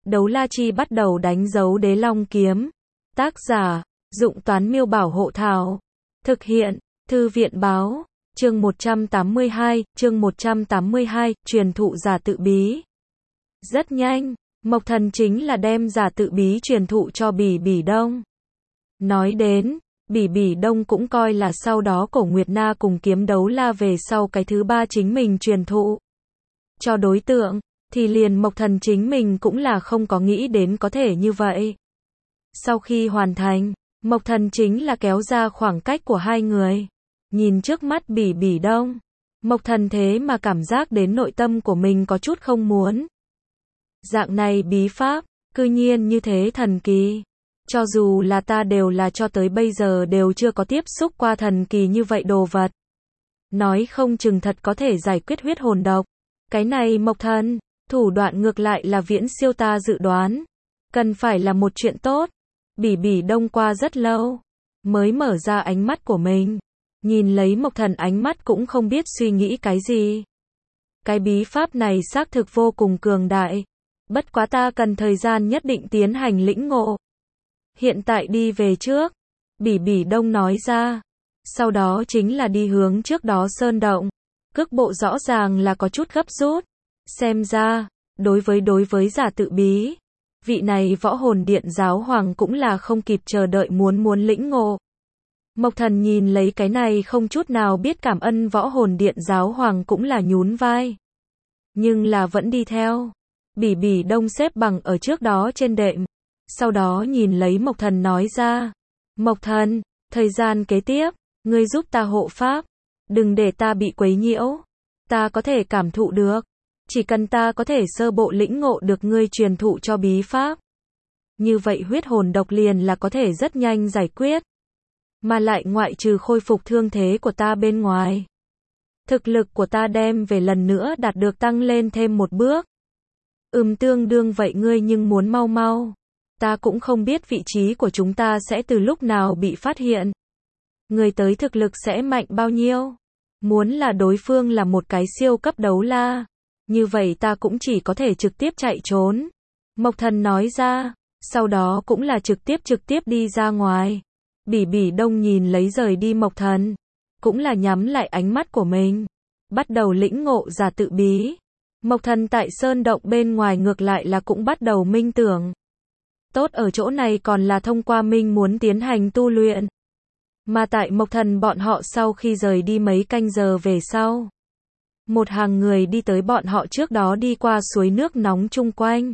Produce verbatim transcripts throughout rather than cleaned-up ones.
Đấu la chi bắt đầu đánh dấu đế long kiếm. Tác giả, Dụng Toán Miêu Bảo Hộ Thảo. Thực hiện, Thư viện Báo. Chương một trăm tám mươi hai, chương một trăm tám mươi hai, truyền thụ giả tự bí. Rất nhanh, Mộc Thần chính là đem giả tự bí truyền thụ cho Bỉ Bỉ Đông. Nói đến, Bỉ Bỉ Đông cũng coi là sau đó Cổ Nguyệt Na cùng Kiếm Đấu La về sau cái thứ ba chính mình truyền thụ cho đối tượng, thì liền Mộc Thần chính mình cũng là không có nghĩ đến có thể như vậy. Sau khi hoàn thành, Mộc Thần chính là kéo ra khoảng cách của hai người. Nhìn trước mắt Bỉ Bỉ Đông, Mộc Thần thế mà cảm giác đến nội tâm của mình có chút không muốn. Dạng này bí pháp, cư nhiên như thế thần kỳ. Cho dù là ta đều là cho tới bây giờ đều chưa có tiếp xúc qua thần kỳ như vậy đồ vật. Nói không chừng thật có thể giải quyết huyết hồn độc. Cái này Mộc Thần, thủ đoạn ngược lại là viễn siêu ta dự đoán. Cần phải là một chuyện tốt. Bỉ Bỉ Đông qua rất lâu, mới mở ra ánh mắt của mình. Nhìn lấy Mộc Thần ánh mắt cũng không biết suy nghĩ cái gì. Cái bí pháp này xác thực vô cùng cường đại. Bất quá ta cần thời gian nhất định tiến hành lĩnh ngộ. Hiện tại đi về trước. Bỉ Bỉ Đông nói ra. Sau đó chính là đi hướng trước đó sơn động. Cước bộ rõ ràng là có chút gấp rút. Xem ra, đối với đối với giả tự bí, vị này võ hồn điện giáo hoàng cũng là không kịp chờ đợi muốn muốn lĩnh ngộ. Mộc Thần nhìn lấy cái này không chút nào biết cảm ơn võ hồn điện giáo hoàng cũng là nhún vai. Nhưng là vẫn đi theo. Bỉ Bỉ Đông xếp bằng ở trước đó trên đệm. Sau đó nhìn lấy Mộc Thần nói ra. Mộc Thần, thời gian kế tiếp, ngươi giúp ta hộ pháp. Đừng để ta bị quấy nhiễu. Ta có thể cảm thụ được. Chỉ cần ta có thể sơ bộ lĩnh ngộ được ngươi truyền thụ cho bí pháp. Như vậy huyết hồn độc liền là có thể rất nhanh giải quyết. Mà lại ngoại trừ khôi phục thương thế của ta bên ngoài. Thực lực của ta đem về lần nữa đạt được tăng lên thêm một bước. Ừm tương đương vậy ngươi nhưng muốn mau mau. Ta cũng không biết vị trí của chúng ta sẽ từ lúc nào bị phát hiện. Người tới thực lực sẽ mạnh bao nhiêu. Muốn là đối phương là một cái siêu cấp đấu la. Như vậy ta cũng chỉ có thể trực tiếp chạy trốn. Mộc Thần nói ra. Sau đó cũng là trực tiếp trực tiếp đi ra ngoài. Bỉ Bỉ Đông nhìn lấy rời đi Mộc Thần. Cũng là nhắm lại ánh mắt của mình. Bắt đầu lĩnh ngộ giả tự bí. Mộc Thần tại sơn động bên ngoài ngược lại là cũng bắt đầu minh tưởng. Tốt ở chỗ này còn là thông qua minh muốn tiến hành tu luyện. Mà tại Mộc Thần bọn họ sau khi rời đi mấy canh giờ về sau. Một hàng người đi tới bọn họ trước đó đi qua suối nước nóng chung quanh.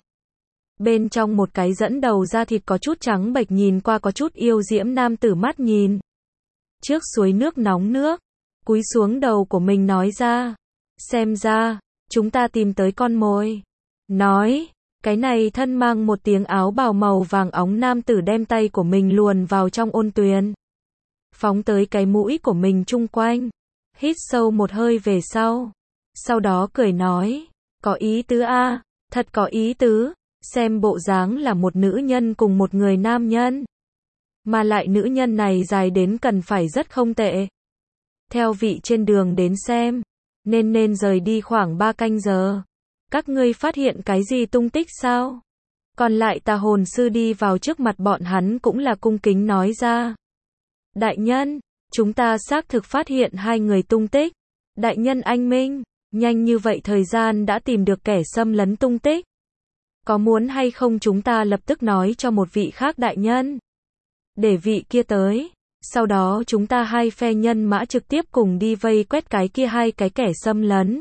Bên trong một cái dẫn đầu da thịt có chút trắng bệch nhìn qua có chút yêu diễm nam tử mắt nhìn. Trước suối nước nóng nước, cúi xuống đầu của mình nói ra. Xem ra, chúng ta tìm tới con mồi. Nói, cái này thân mang một tiếng áo bào màu vàng óng nam tử đem tay của mình luồn vào trong ôn tuyền. Phóng tới cái mũi của mình chung quanh. Hít sâu một hơi về sau. Sau đó cười nói, có ý tứ a, thật có ý tứ. Xem bộ dáng là một nữ nhân cùng một người nam nhân. Mà lại nữ nhân này dài đến cần phải rất không tệ. Theo vị trên đường đến xem, nên nên rời đi khoảng ba canh giờ. Các ngươi phát hiện cái gì tung tích sao? Còn lại tà hồn sư đi vào trước mặt bọn hắn cũng là cung kính nói ra. Đại nhân, chúng ta xác thực phát hiện hai người tung tích. Đại nhân anh minh, nhanh như vậy thời gian đã tìm được kẻ xâm lấn tung tích. Có muốn hay không chúng ta lập tức nói cho một vị khác đại nhân. Để vị kia tới. Sau đó chúng ta hai phe nhân mã trực tiếp cùng đi vây quét cái kia hai cái kẻ xâm lấn.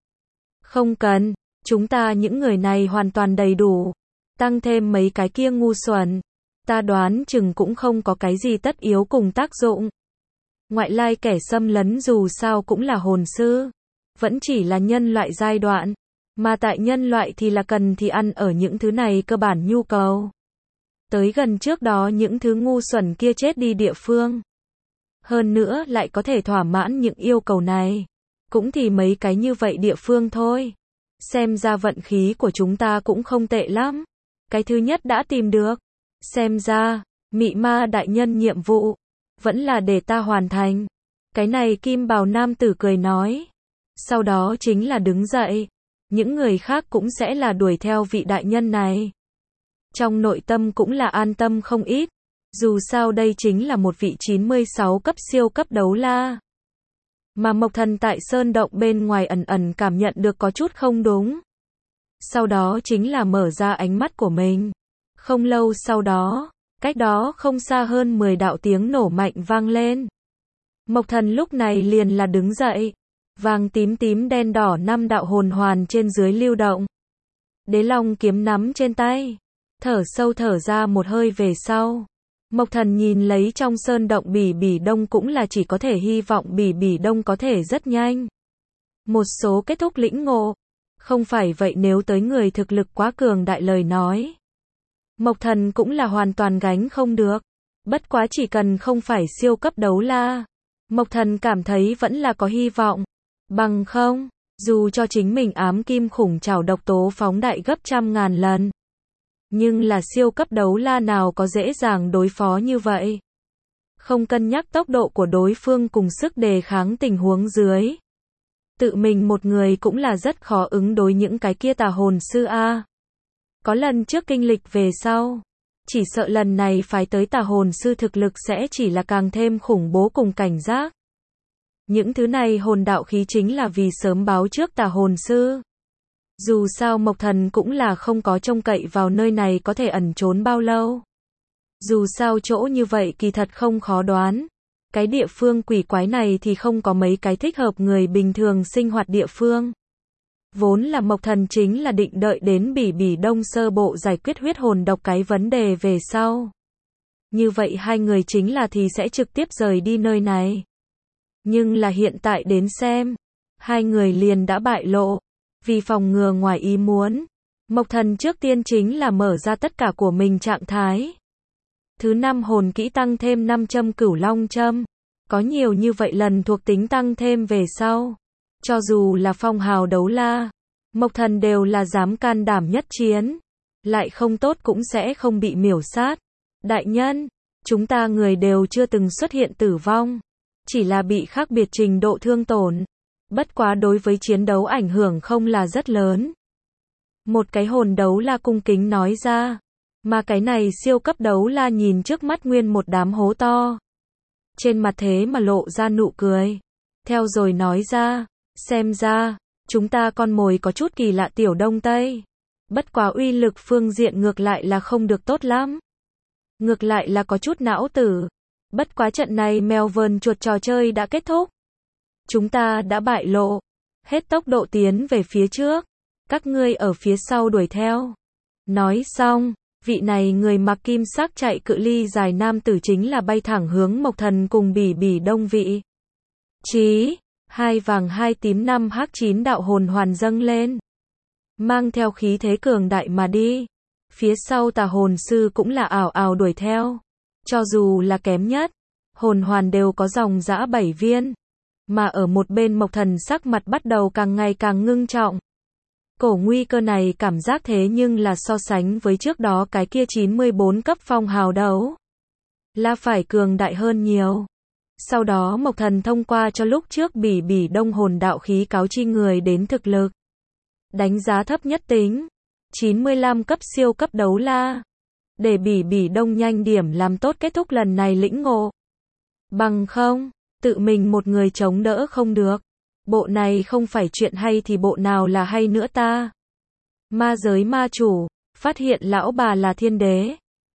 Không cần, chúng ta những người này hoàn toàn đầy đủ. Tăng thêm mấy cái kia ngu xuẩn. Ta đoán chừng cũng không có cái gì tất yếu cùng tác dụng. Ngoại lai kẻ xâm lấn dù sao cũng là hồn sư. Vẫn chỉ là nhân loại giai đoạn. Mà tại nhân loại thì là cần thì ăn ở những thứ này cơ bản nhu cầu. Tới gần trước đó những thứ ngu xuẩn kia chết đi địa phương. Hơn nữa lại có thể thỏa mãn những yêu cầu này. Cũng thì mấy cái như vậy địa phương thôi. Xem ra vận khí của chúng ta cũng không tệ lắm. Cái thứ nhất đã tìm được. Xem ra, mị ma đại nhân nhiệm vụ. Vẫn là để ta hoàn thành. Cái này kim bào nam tử cười nói. Sau đó chính là đứng dậy. Những người khác cũng sẽ là đuổi theo vị đại nhân này. Trong nội tâm cũng là an tâm không ít. Dù sao đây chính là một vị chín mươi sáu cấp siêu cấp đấu la. Mà Mộc Thần tại sơn động bên ngoài ẩn ẩn cảm nhận được có chút không đúng. Sau đó chính là mở ra ánh mắt của mình. Không lâu sau đó, cách đó không xa hơn mười đạo tiếng nổ mạnh vang lên. Mộc Thần lúc này liền là đứng dậy. Vàng tím tím đen đỏ năm đạo hồn hoàn trên dưới lưu động. Đế Long kiếm nắm trên tay. Thở sâu thở ra một hơi về sau. Mộc Thần nhìn lấy trong sơn động Bỉ Bỉ Đông cũng là chỉ có thể hy vọng Bỉ Bỉ Đông có thể rất nhanh. Một số kết thúc lĩnh ngộ. Không phải vậy nếu tới người thực lực quá cường đại lời nói. Mộc Thần cũng là hoàn toàn gánh không được. Bất quá chỉ cần không phải siêu cấp đấu la. Mộc Thần cảm thấy vẫn là có hy vọng. Bằng không, dù cho chính mình ám kim khủng trảo độc tố phóng đại gấp trăm ngàn lần. Nhưng là siêu cấp đấu la nào có dễ dàng đối phó như vậy. Không cân nhắc tốc độ của đối phương cùng sức đề kháng tình huống dưới. Tự mình một người cũng là rất khó ứng đối những cái kia tà hồn sư A. Có lần trước kinh lịch về sau. Chỉ sợ lần này phải tới tà hồn sư thực lực sẽ chỉ là càng thêm khủng bố cùng cảnh giác. Những thứ này hồn đạo khí chính là vì sớm báo trước tà hồn sư. Dù sao Mộc Thần cũng là không có trông cậy vào nơi này có thể ẩn trốn bao lâu. Dù sao chỗ như vậy kỳ thật không khó đoán. Cái địa phương quỷ quái này thì không có mấy cái thích hợp người bình thường sinh hoạt địa phương. Vốn là Mộc Thần chính là định đợi đến Bỉ Bỉ Đông sơ bộ giải quyết huyết hồn độc cái vấn đề về sau. Như vậy hai người chính là thì sẽ trực tiếp rời đi nơi này. Nhưng là hiện tại đến xem, hai người liền đã bại lộ. Vì phòng ngừa ngoài ý muốn, Mộc Thần trước tiên chính là mở ra tất cả của mình trạng thái. Thứ năm hồn kỹ tăng thêm năm châm cửu long châm. Có nhiều như vậy lần thuộc tính tăng thêm về sau. Cho dù là phong hào đấu la, Mộc Thần đều là dám can đảm nhất chiến. Lại không tốt cũng sẽ không bị miểu sát. Đại nhân, chúng ta người đều chưa từng xuất hiện tử vong. Chỉ là bị khác biệt trình độ thương tổn. Bất quá đối với chiến đấu ảnh hưởng không là rất lớn. Một cái hồn đấu la cung kính nói ra. Mà cái này siêu cấp đấu la nhìn trước mắt nguyên một đám hố to. Trên mặt thế mà lộ ra nụ cười. Theo rồi nói ra, xem ra, chúng ta con mồi có chút kỳ lạ tiểu Đông Tây. Bất quá uy lực phương diện ngược lại là không được tốt lắm. Ngược lại là có chút não tử. Bất quá trận này mèo vờn chuột trò chơi đã kết thúc. Chúng ta đã bại lộ. Hết tốc độ tiến về phía trước. Các ngươi ở phía sau đuổi theo. Nói xong, vị này người mặc kim sắc chạy cự ly dài nam tử chính là bay thẳng hướng Mộc Thần cùng Bỉ Bỉ Đông vị. Chí, hai vàng hai tím năm hắc chín đạo hồn hoàn dâng lên. Mang theo khí thế cường đại mà đi. Phía sau tà hồn sư cũng là ảo ảo đuổi theo. Cho dù là kém nhất, hồn hoàn đều có dòng dã bảy viên. Mà ở một bên Mộc Thần sắc mặt bắt đầu càng ngày càng ngưng trọng. Cổ nguy cơ này cảm giác thế nhưng là so sánh với trước đó cái kia chín mươi bốn cấp phong hào đấu. Là phải cường đại hơn nhiều. Sau đó Mộc Thần thông qua cho lúc trước Bỉ Bỉ Đông hồn đạo khí cáo chi người đến thực lực. Đánh giá thấp nhất tính. chín mươi lăm cấp siêu cấp đấu la. Để Bỉ Bỉ Đông nhanh điểm làm tốt kết thúc lần này lĩnh ngộ. Bằng không, tự mình một người chống đỡ không được. Bộ này không phải chuyện hay thì bộ nào là hay nữa ta. Ma giới ma chủ, phát hiện lão bà là thiên đế.